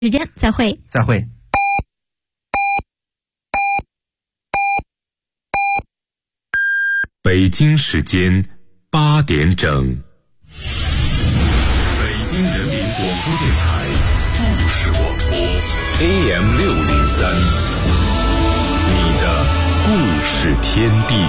时间再会。 再会。 北京时间8点整。北京人民广播电台故事广播 AM603，你的故事天地。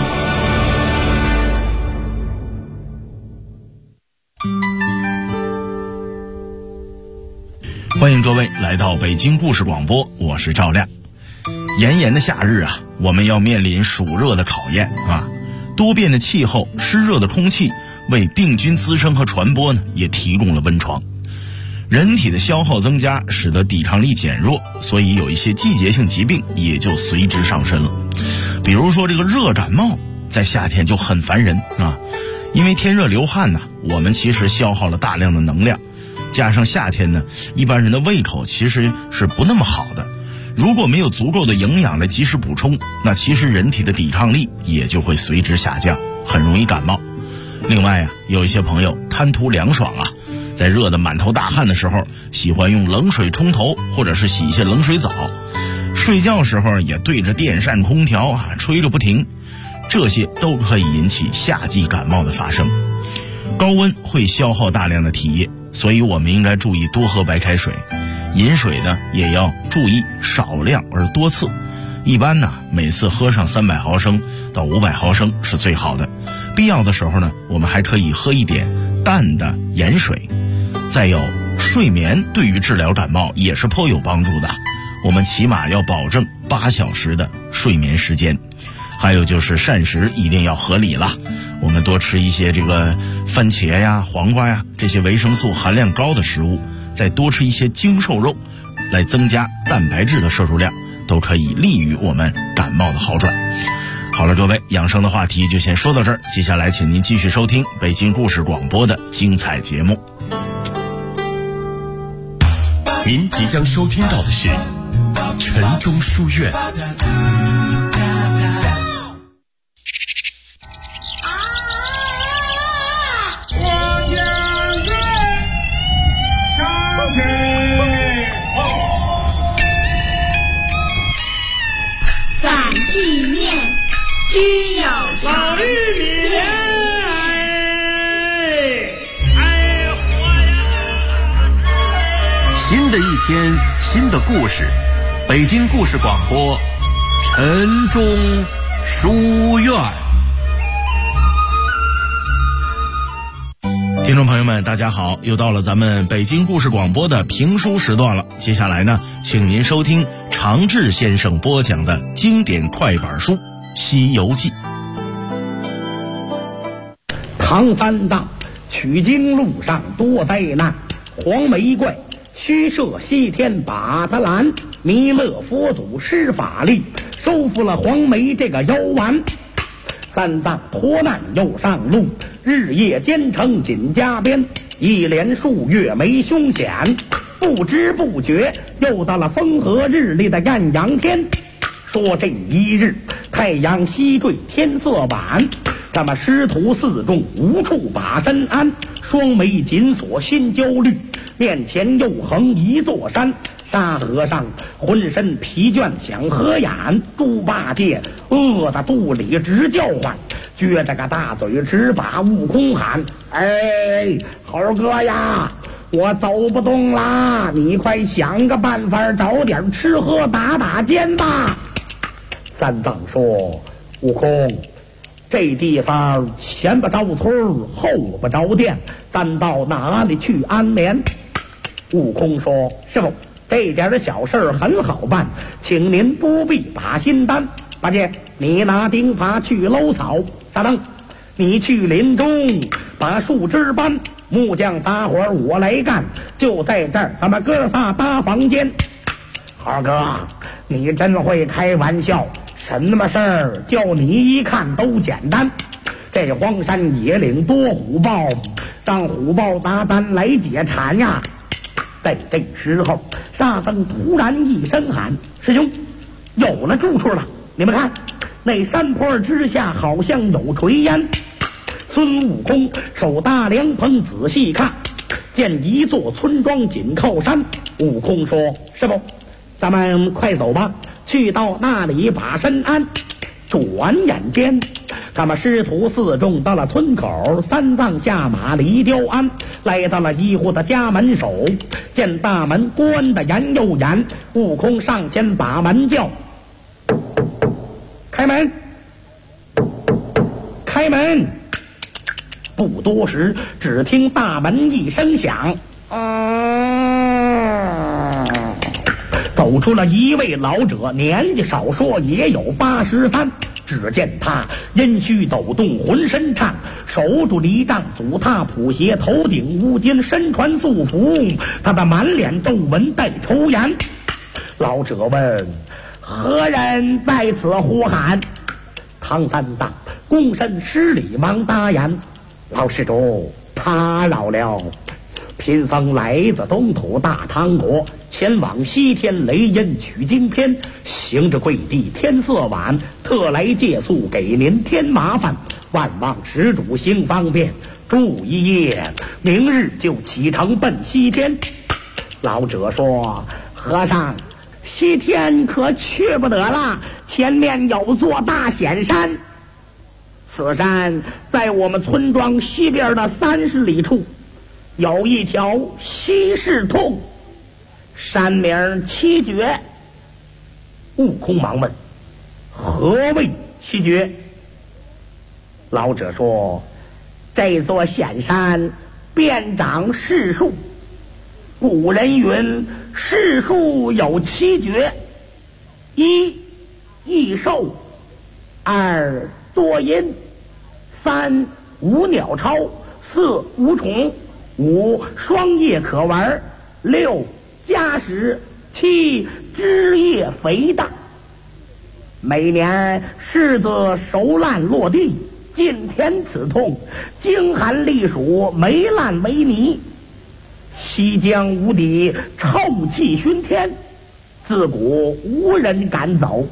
欢迎各位来到北京故事广播，我是赵亮。炎炎的夏日啊，我们要面临暑热的考验啊。多变的气候、湿热的空气为病菌滋生和传播呢，也提供了温床。人体的消耗增加，使得抵抗力减弱，所以有一些季节性疾病也就随之上身了。比如说这个热感冒，在夏天就很烦人啊，因为天热流汗呢，我们其实消耗了大量的能量，加上夏天呢，一般人的胃口其实是不那么好的。如果没有足够的营养来及时补充，那其实人体的抵抗力也就会随之下降，很容易感冒。另外啊，有一些朋友贪图凉爽啊，在热得满头大汗的时候，喜欢用冷水冲头，或者是洗一些冷水澡。睡觉时候也对着电扇空调啊吹个不停，这些都可以引起夏季感冒的发生。高温会消耗大量的体液，所以我们应该注意多喝白开水。饮水呢也要注意少量而多次，一般呢每次喝上300毫升到500毫升是最好的。必要的时候呢，我们还可以喝一点淡的盐水。再有，睡眠对于治疗感冒也是颇有帮助的，我们起码要保证8小时的睡眠时间。还有就是膳食一定要合理了，我们多吃一些这个番茄呀、黄瓜呀这些维生素含量高的食物，再多吃一些精瘦肉，来增加蛋白质的摄入量，都可以利于我们感冒的好转。好了，各位，养生的话题就先说到这儿，接下来请您继续收听北京故事广播的精彩节目。 您即将收听到的是晨钟书院。 需要老玉米， 新的一天，新的故事，北京故事广播，晨钟书院。 听众朋友们大家好，又到了咱们北京故事广播的评书时段了。接下来呢，请您收听常志先生播讲的经典快板书《西游记》。 唐三藏取经路上多灾难，黄眉怪虚设西天把他拦，弥勒佛祖施法力收服了黄眉这个妖丸。三藏脱难又上路，日夜兼程紧加鞭，一连数月没凶险，不知不觉又到了风和日丽的艳阳天。说这一日太阳西坠天色晚，这么师徒四众无处把身安，双眉紧锁心焦虑，面前又横一座山。沙和尚浑身疲倦想合眼，猪八戒饿得肚里直叫唤，撅着个大嘴直把悟空喊：哎，猴哥呀，我走不动啦，你快想个办法找点吃喝打打尖吧。三藏说：悟空，这地方前不着村后不着店，咱到哪里去安眠？悟空说：师傅，这点小事儿很好办，请您不必把心担。八戒，你拿钉耙去搂草，沙僧，你去林中把树枝搬，木匠搭伙我来干，就在这儿咱们哥仨搭房间。二哥，你真会开玩笑，什么事儿叫你一看都简单。这荒山野岭多虎豹，让虎豹搭单来解馋呀。在这时候，沙僧突然一声喊：师兄，有了住处了！你们看，那山坡之下好像有炊烟。孙悟空手搭凉棚仔细看，见一座村庄紧靠山， 悟空说：“师傅，咱们快走吧，去到那里把身安。”转眼间，他们师徒四众到了村口，三藏下马离雕鞍，来到了一户的家门首，见大门关得严又严，悟空上前把门叫：“开门！开门！”不多时，只听大门一声响，走出了一位老者，年纪少说也有83。只见他阴虚抖动，浑身颤，手拄离杖，足踏普鞋，头顶乌巾，身穿素服，他的满脸皱纹带抽烟。老者问：“何人在此呼喊？”唐三藏躬身施礼，忙答言：“老施主，打扰了。贫僧来自东土大唐国，前往西天雷音取经篇，行至贵地天色晚，特来借宿，给您添麻烦，万望施主行方便，住一夜，明日就启程奔西天。”老者说：“和尚，西天可去不得了，前面有座大险山，此山在我们村庄西边的30里处，有一条西市通，山名七绝。”悟空忙问：“何谓七绝？”老者说：“这座险山遍长柿树，古人云：柿树有七绝：一益寿，2多阴，3无鸟超，4无虫，5双叶可玩，6加食，7枝叶肥大。每年柿子熟烂落地，尽填此痛，经寒历暑，霉烂为泥。西江无底，臭气熏天，自古无人敢走。”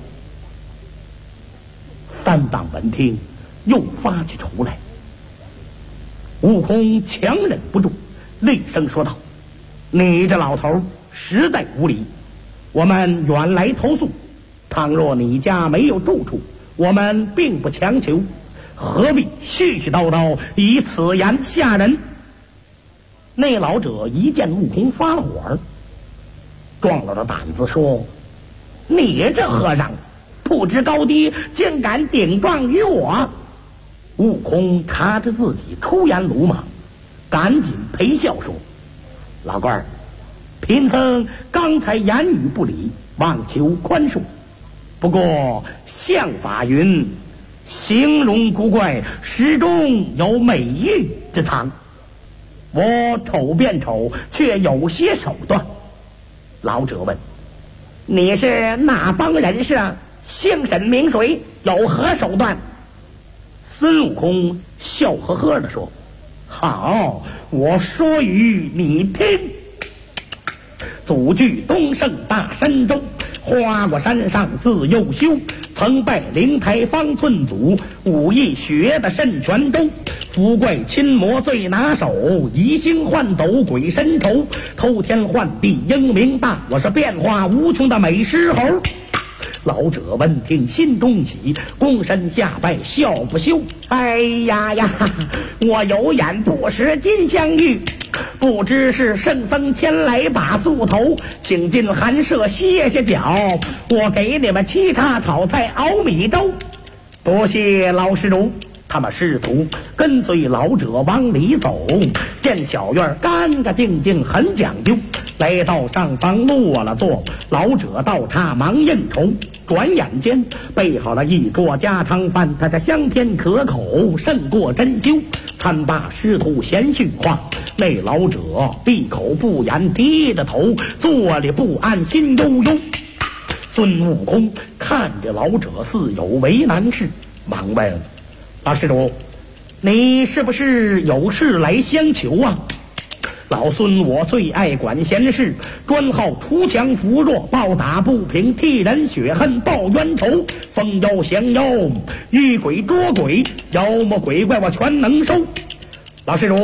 三藏闻听，又发起愁来。悟空强忍不住，厉声说道：“你这老头实在无礼！我们远来投宿，倘若你家没有住处，我们并不强求，何必絮絮叨叨以此言吓人？”那老者一见悟空发了火，壮了胆子说：“你这和尚不知高低，竟敢顶撞于我！”悟空察着自己出言鲁莽，赶紧陪笑说：“老官儿，贫僧刚才言语不理，望求宽恕。不过相法云，形容古怪，始终有美玉之藏。我丑变丑，却有些手段。”老者问：“你是哪帮人士啊？姓沈名谁？有何手段？”孙悟空笑呵呵地说：“好，我说与你听。祖居东胜大山州，花果山上自幼修，曾拜灵台方寸祖，武艺学得甚全都。伏怪侵魔最拿手，移星换斗鬼神愁，偷天换地英明大，我是变化无穷的美狮猴。”老者闻听心中喜，躬身下拜，笑不休：“哎呀呀，我有眼不识金镶玉，不知是圣僧前来把素头，请进寒舍歇歇脚，我给你们沏茶炒菜熬米粥。”多谢老施主。他们师徒跟随老者往里走，见小院干干净净，很讲究。来到上方落了座，老者倒茶忙应酬。转眼间备好了一桌家常饭，他这香甜可口，胜过珍馐。参罢师徒闲叙话，那老者闭口不言，低着头，坐立不安，心悠悠。孙悟空看着老者似有为难事，忙问：“老施主，你是不是有事来相求啊？”老孙我最爱管闲事，专好锄强扶弱，暴打不平，替人雪恨，报冤仇，封妖降妖，遇鬼捉鬼，妖魔鬼怪我全能收。老施主，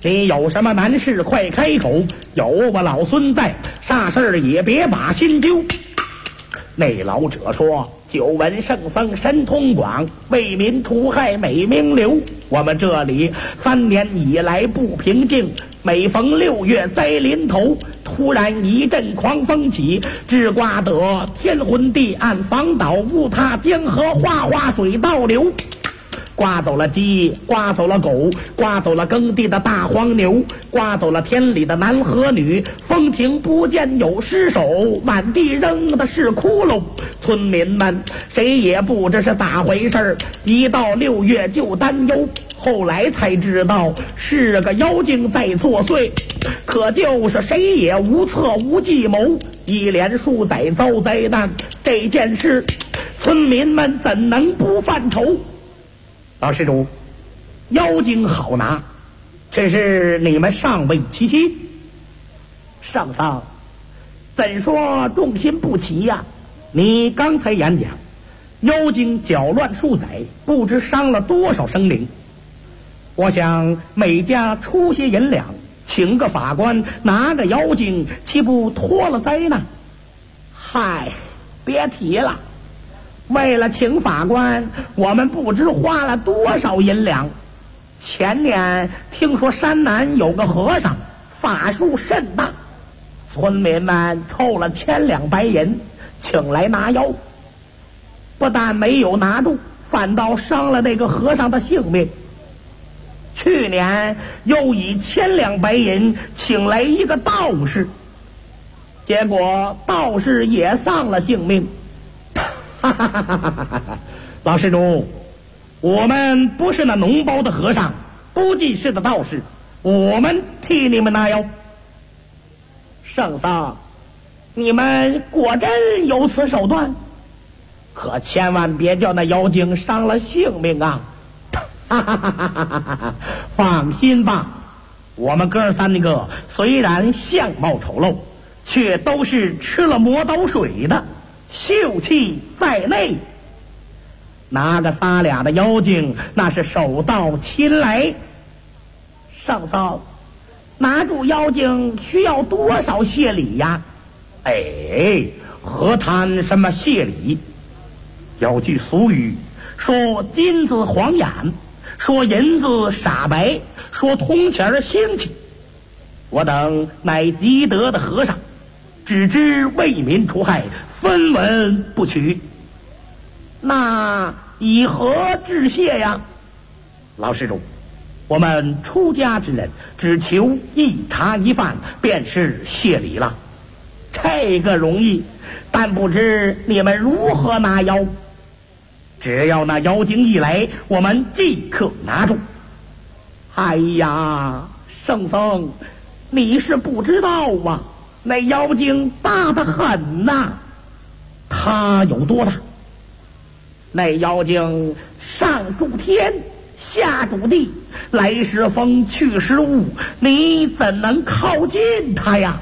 你有什么难事快开口，有我老孙在，啥事儿也别把心揪。那老者说，久闻圣僧神通广，为民除害美名留。我们这里3年以来不平静，每逢6月灾临头，突然一阵狂风起，只刮得天昏地暗，房倒屋塌，江河哗哗水倒流。刮走了鸡，刮走了狗，刮走了耕地的大黄牛，刮走了田里的男和女，风停不见有尸首，满地扔的是窟窿。村民们谁也不知是咋回事，一到6月就担忧，后来才知道是个妖精在作祟，可就是谁也无策无计谋，一连数载遭灾难，这件事村民们怎能不犯愁？老施主，妖精好拿，只是你们尚未齐心。上桑，怎说众心不齐呀？你刚才演讲，妖精搅乱数载，不知伤了多少生灵。我想每家出些银两，请个法官拿个妖精，岂不脱了灾难？嗨，别提了。为了请法官，我们不知花了多少银两。前年听说山南有个和尚法术甚大，村民们凑了1000两白银请来拿妖，不但没有拿住，反倒伤了那个和尚的性命。去年又以1000两白银请来一个道士，结果道士也丧了性命。哈哈哈哈哈哈！老施主，我们不是那脓包的和尚，不济世的道士，我们替你们拿妖。圣僧，你们果真有此手段，可千万别叫那妖精伤了性命啊！哈哈哈哈哈哈！放心吧，我们哥3个虽然相貌丑陋，却都是吃了磨刀水的，秀气在内。拿个3俩的妖精，那是手到擒来。上僧，拿住妖精需要多少谢礼呀？哎，何谈什么谢礼？有句俗语说金子晃眼，说银子傻白，说铜钱兴起。我等乃积德的和尚，只知为民除害，分文不取。那以何致谢呀？老施主，我们出家之人只求一茶一饭便是谢礼了，这个容易，但不知你们如何拿妖。只要那妖精一来，我们即刻拿住。哎呀，圣僧，你是不知道啊，那妖精大得很呐。它有多大？那妖精上住天，下住地，来时风，去时雾，你怎能靠近它呀？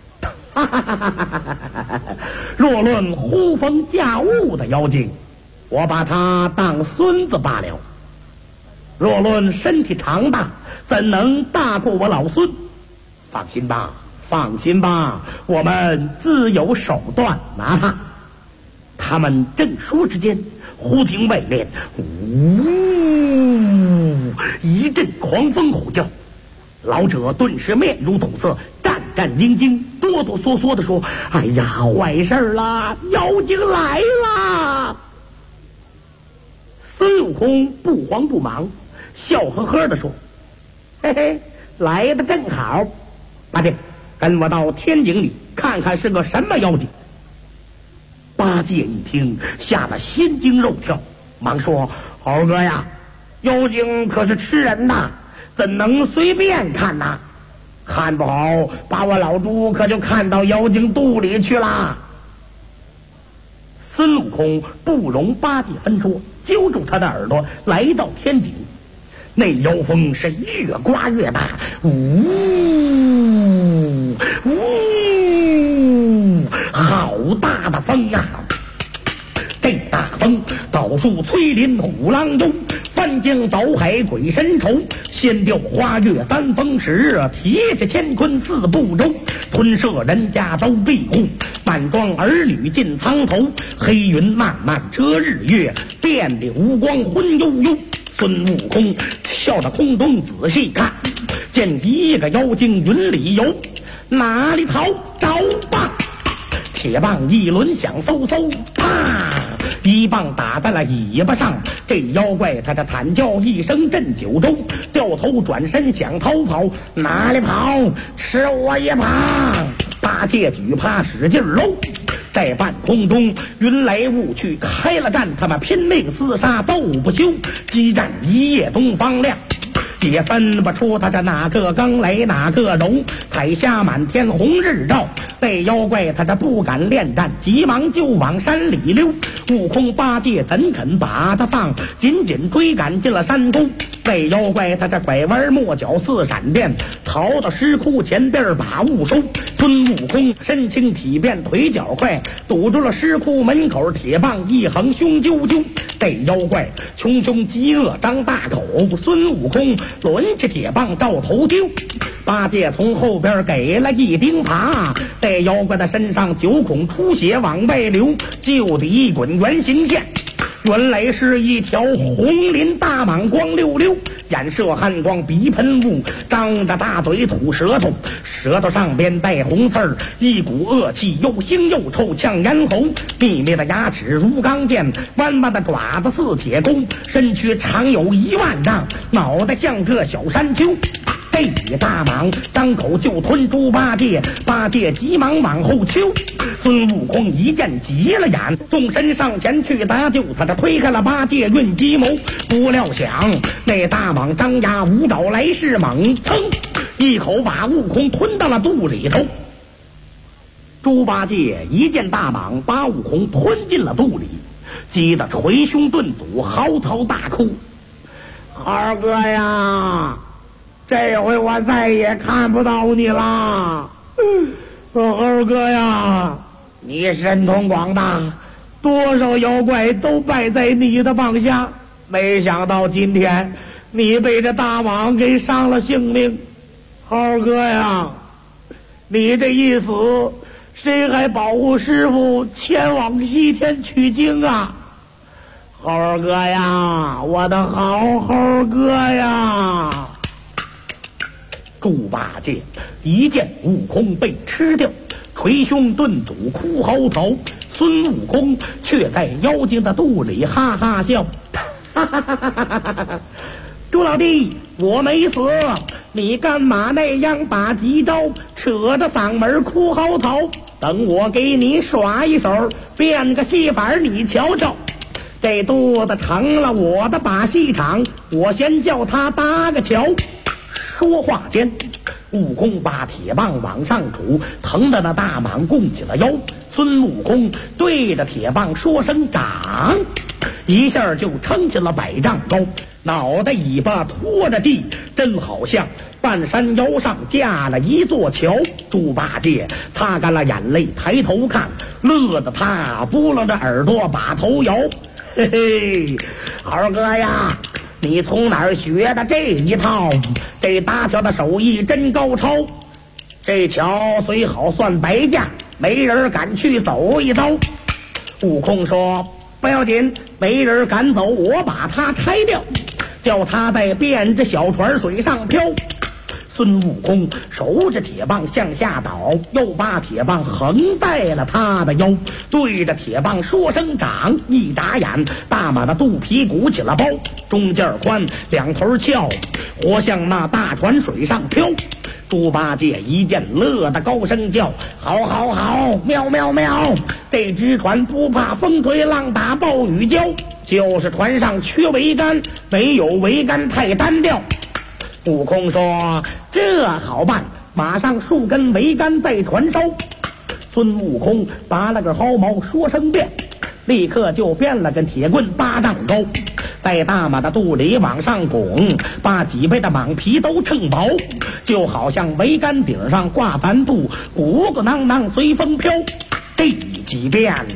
若论呼风驾雾的妖精，我把他当孙子罢了。若论身体长大，怎能大过我老孙？放心吧，放心吧，我们自有手段拿他。他们正说之间，忽听外面呜一阵狂风吼叫，老者顿时面如土色，战战兢兢，哆哆嗦嗦地说：哎呀，坏事了，妖精来了！孙悟空不慌不忙，笑呵呵地说：嘿嘿，来的正好，八戒，跟我到天井里看看是个什么妖精。八戒一听，吓得心惊肉跳，忙说：猴哥呀，妖精可是吃人的，怎能随便看呐？看不好，把我老猪可就看到妖精肚里去了。孙悟空不容八戒分说，揪住他的耳朵，来到天井。那妖风是越刮越大，呜呜，好大的风啊！这大风倒数摧林虎狼中，风三更早海鬼神愁，先吊花月三峰石，提起乾坤四部洲，吞摄人家都庇护，满装儿女进苍头，黑云漫漫遮日月，遍地无光昏悠悠。孙悟空跳到空中仔细看，见一个妖精云里游，哪里逃找吧！铁棒一轮响嗖嗖，啪！一棒打在了尾巴上，这妖怪他这惨叫一声震九州，掉头转身想逃跑，哪里跑？吃我一棒！八戒举耙使劲搂，在半空中云来雾去，开了战，他们拼命厮杀斗不休，激战一夜东方亮。也分不出他这哪个刚来哪个柔，彩霞满天红日照，被妖怪他这不敢恋战，急忙就往山里溜。悟空八戒怎肯把他放，紧紧追赶进了山沟。被妖怪他这拐弯抹角似闪电，逃到石窟前边把物收。孙悟空身轻体便腿脚快，堵住了石窟门口，铁棒一横凶啾啾。这妖怪穷凶极恶张大口，孙悟空抡起铁棒照头丢，八戒从后边给了一钉耙，这妖怪的身上9孔出血往外流，就地一滚圆形线。原来是一条红鳞大蟒，光溜溜，眼射汗光，鼻喷雾，张着大嘴吐舌头，舌头上边带红刺儿，一股恶气又腥又臭，呛咽喉。密密的牙齿如钢剑，弯弯的爪子似铁钩，身躯长有1万丈，脑袋像个小山丘。这大蟒张口就吞猪八戒，八戒急忙往后求。孙悟空一见急了眼，纵身上前去搭救，他这推开了八戒运机谋。不料想那大蟒张牙舞爪来势猛，噌一口把悟空吞到了肚里头。猪八戒一见大蟒把悟空吞进了肚里，急得捶胸顿足，嚎啕大哭：二哥呀，这回我再也看不到你了。二哥呀，你神通广大，多少妖怪都败在你的棒下，没想到今天你被这大蟒给伤了性命。二哥呀，你这一死，谁还保护师傅前往西天取经啊？猴哥呀，我的好猴哥呀！猪八戒一见悟空被吃掉，捶胸顿足，哭嚎啕。孙悟空却在妖精的肚里哈哈笑，哈哈哈哈哈哈！猪老弟，我没死，你干嘛那样把急招，扯着嗓门哭嚎啕？等我给你耍一手，变个戏法你瞧瞧。这肚子成了我的把戏场，我先叫他搭个桥。说话间，悟空把铁棒往上杵，疼得那大蟒弓起了腰。孙悟空对着铁棒说声长，一下就撑起了100丈高，脑袋尾巴拖着地，真好像半山腰上架了一座桥。猪八戒擦干了眼泪，抬头看，乐得他拨楞着耳朵把头摇。嘿嘿，猴哥呀，你从哪儿学的这一套？这搭桥的手艺真高超。这桥虽好算白架，没人敢去走一遭。悟空说不要紧，没人敢走，我把它拆掉，叫他在变着小船水上漂。孙悟空手着铁棒向下倒，又把铁棒横在了他的腰，对着铁棒说声长。一眨眼，大马的肚皮鼓起了包，中间宽，2头翘，活像那大船水上漂。猪八戒一见，乐得高声叫：好好好，妙妙妙！这只船不怕风吹浪打暴雨浇，就是船上缺桅杆，没有桅杆太单调。悟空说这好办，马上树根桅杆在船梢。孙悟空拔了个毫毛，说声变，立刻就变了根铁棍8丈高，在大马的肚里往上拱，把几倍的蟒皮都撑薄，就好像桅杆顶上挂帆布，鼓鼓囊囊随风飘。这几变可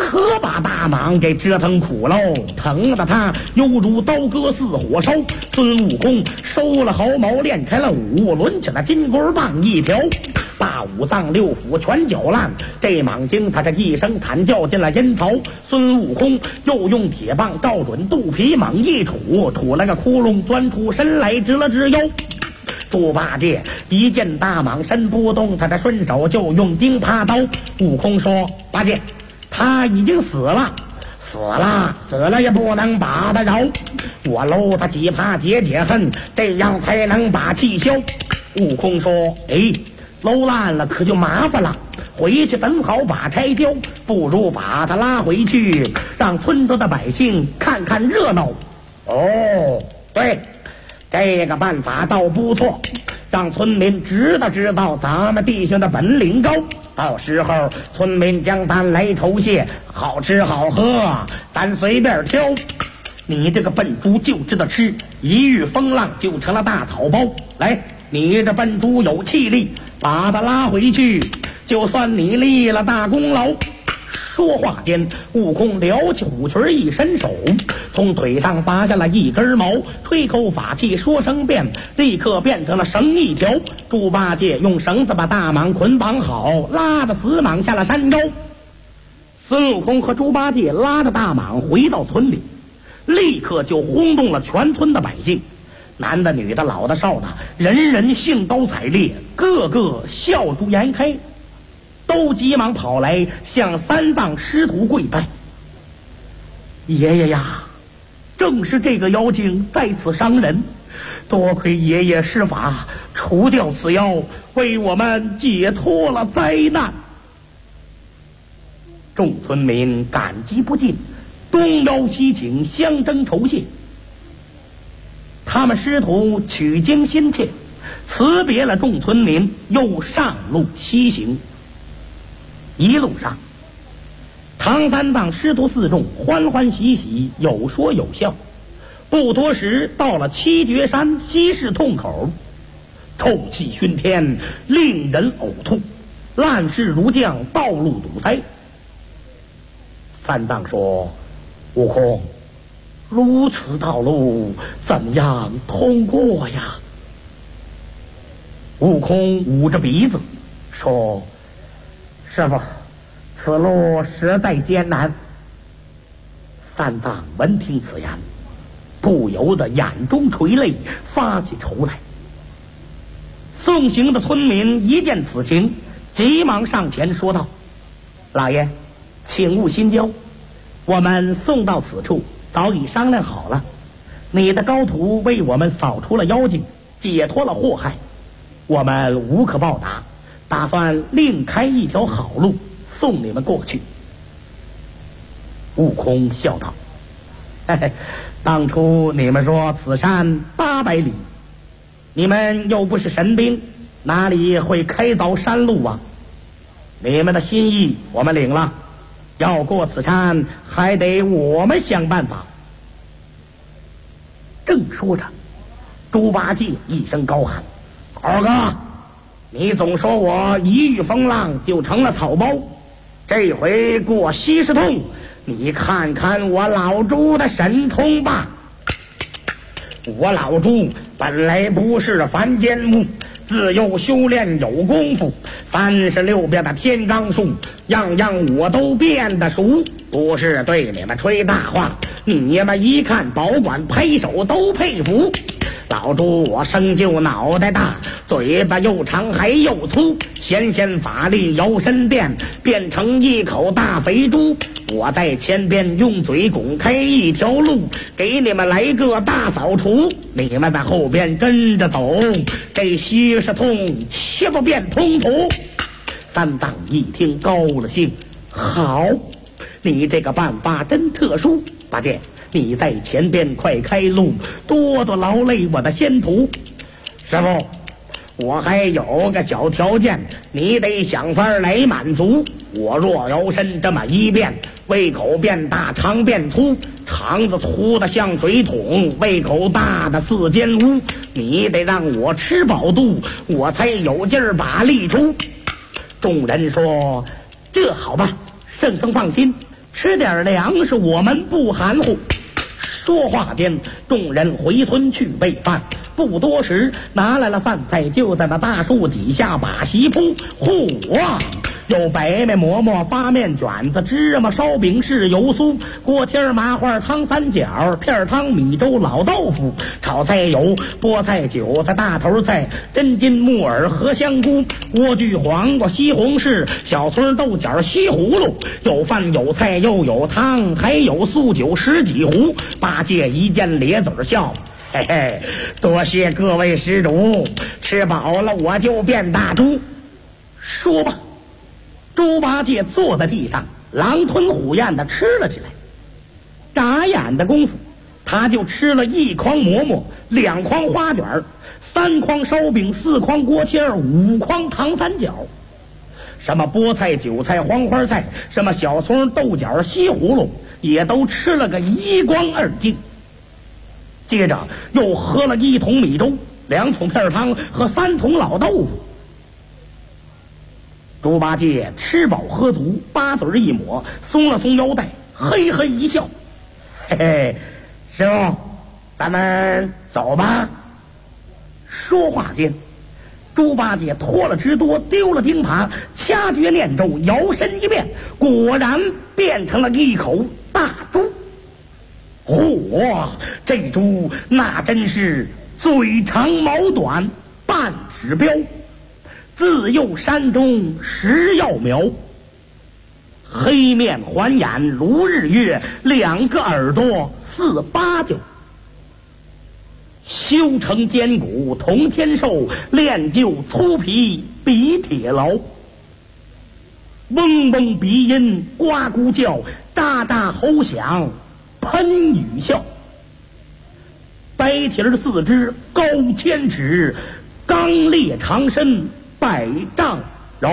可把大蟒给折腾苦喽，疼得他犹如刀割似火烧。孙悟空收了毫毛，练开了武，抡起了金箍棒一条，把五脏六腑全搅烂。这蟒精他这一声惨叫进了阴曹。孙悟空又用铁棒照准肚皮猛一杵，杵了个窟窿，钻出身来，直了直腰。猪八戒一见大蟒身不动，他这顺手就用钉耙刀。悟空说：八戒，他已经死了，死了也不能把他饶，我搂他几耙解解恨，这样才能把气消。悟空说：哎，搂烂了可就麻烦了，回去怎好把拆交？不如把他拉回去，让村中的百姓看看热闹。哦，对，这个办法倒不错，让村民知道咱们弟兄的本领高。到时候村民将咱来酬谢，好吃好喝咱随便挑。你这个笨猪就知道吃，一遇风浪就成了大草包。来，你这笨猪有气力，把他拉回去，就算你立了大功劳。说话间，悟空撩起虎裙一伸手，从腿上拔下了一根毛，吹口法器说声变，立刻变成了绳一条。猪八戒用绳子把大蟒捆绑好，拉着死蟒下了山沟。孙悟空和猪八戒拉着大蟒回到村里，立刻就轰动了全村的百姓，男的女的老的少的，人人兴高采烈，个个笑逐颜开，都急忙跑来向三藏师徒跪拜。爷爷呀，正是这个妖精在此伤人，多亏爷爷施法除掉此妖，为我们解脱了灾难。众村民感激不尽，东邀西请，相争酬谢。他们师徒取经心切，辞别了众村民，又上路西行。一路上，唐三藏师徒四众欢欢喜喜，有说有笑。不多时，到了七绝山西市洞口，臭气熏天，令人呕吐，烂石如降，道路堵塞。三藏说：悟空，如此道路怎样通过呀？悟空捂着鼻子说：师傅，此路实在艰难。三藏闻听此言，不由得眼中垂泪，发起愁来。送行的村民一见此情，急忙上前说道：老爷，请勿心焦，我们送到此处早已商量好了，你的高徒为我们扫除了妖精，解脱了祸害，我们无可报答，打算另开一条好路送你们过去。悟空笑道：嘿嘿，当初你们说此山800里，你们又不是神兵，哪里会开凿山路啊？你们的心意我们领了，要过此山还得我们想办法。正说着，猪八戒一声高喊：二哥，你总说我一遇风浪就成了草包，这回过西市洞，你看看我老猪的神通吧。我老猪本来不是凡间物，自幼修炼有功夫，36变的天罡术，样样我都变得熟。不是对你们吹大话，你们一看保管拍手都佩服。老猪我生就脑袋大，嘴巴又长还又粗，显法力摇身变，变成一口大肥猪。我在前边用嘴拱开一条路，给你们来个大扫除，你们在后边跟着走，这西市洞切不变通途。三藏一听高了兴，好，你这个办法真特殊。八戒，你在前边快开路，多多劳累我的仙徒。师傅，我还有个小条件，你得想法来满足。我若摇身这么一变，胃口变大，肠变粗，肠子粗的像水桶，胃口大的似间屋，你得让我吃饱肚，我才有劲儿把力出。众人说：这好吧，圣僧放心， 吃点粮食，我们不含糊。说话间，众人回村去备饭。不多时，拿来了饭菜，就在那大树底下把席铺。嚯！有白面馍馍、发面卷子、芝麻烧饼、豉油酥、锅贴麻花、汤三角、片汤、米粥、老豆腐。炒菜有菠菜、韭菜、大头菜、真金木耳、荷香菇、莴苣、黄瓜、西红柿、小葱、豆角、西葫芦。有饭有菜又有汤，还有素酒10几壶。八戒一见咧嘴笑。嘿嘿，多谢各位施主，吃饱了我就变大猪。说吧，猪八戒坐在地上，狼吞虎咽的吃了起来。眨眼的功夫，他就吃了1筐馍馍、2筐花卷、3筐烧饼、4筐锅贴、5筐糖三角。什么菠菜、韭菜、黄花菜，什么小葱、豆角、西葫芦，也都吃了个一光二净。接着又喝了1桶米粥、2桶片汤和3桶老豆腐。猪八戒吃饱喝足，八嘴一抹，松了松腰带，嘿嘿一笑：“嘿嘿，师傅，咱们走吧。”说话间，猪八戒脱了直多，丢了钉耙，掐诀念咒，摇身一变，果然变成了一口大猪。嚯，这猪那真是嘴长毛短，半指标，自幼山中食药苗，黑面环眼如日月，2个耳朵似八九，修成坚骨同天寿，练就粗皮比铁牢。嗡嗡鼻音呱咕叫，喳喳吼响喷雨笑。白蹄儿4只高1000尺，刚烈长身100丈饶。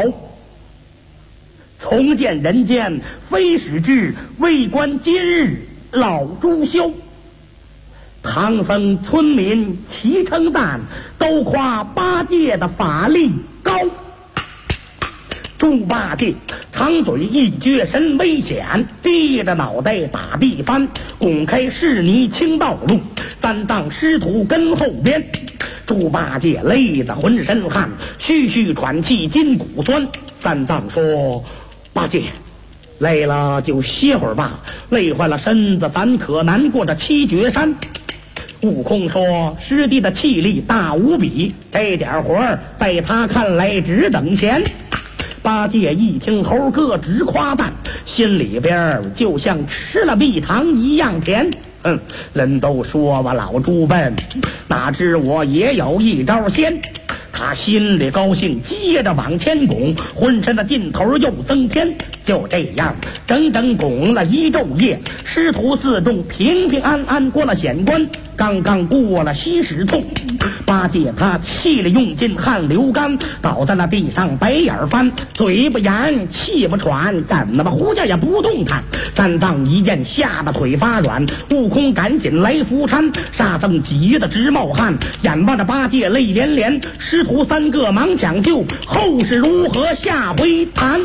从见人间非始至，为观今日老猪羞。唐僧村民齐称赞，都夸八戒的法力高。猪八戒长嘴一撅神危险，低着脑袋打地翻，拱开是泥清道路，3藏师徒跟后边。猪八戒累得浑身汗，吁吁喘气筋骨酸。3藏说：“八戒，累了就歇会儿吧，累坏了身子，咱可难过这7绝山。”悟空说：“师弟的气力大无比，这点活儿在他看来只等闲。”八戒一听猴哥直夸赞，心里边就像吃了蜜糖一样甜。人都说我老猪笨，哪知我也有一招仙。他心里高兴，接着往前拱，浑身的劲头又增添。就这样整整拱了1昼夜，师徒4众平平安安过了险关，刚刚过了西石洞。八戒他气力用尽，汗流干，倒在那地上白眼翻，嘴不严气不喘，怎么呼叫也不动弹。3藏一见吓得腿发软，悟空赶紧来扶搀，沙僧急得直冒汗，眼望着八戒泪连连，师徒3个忙抢救，后事如何下回谈。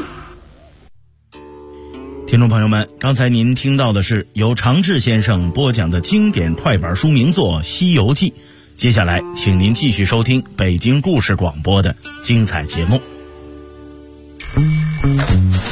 听众朋友们，刚才您听到的是由常志先生播讲的经典快板书名作《西游记》，接下来请您继续收听北京故事广播的精彩节目。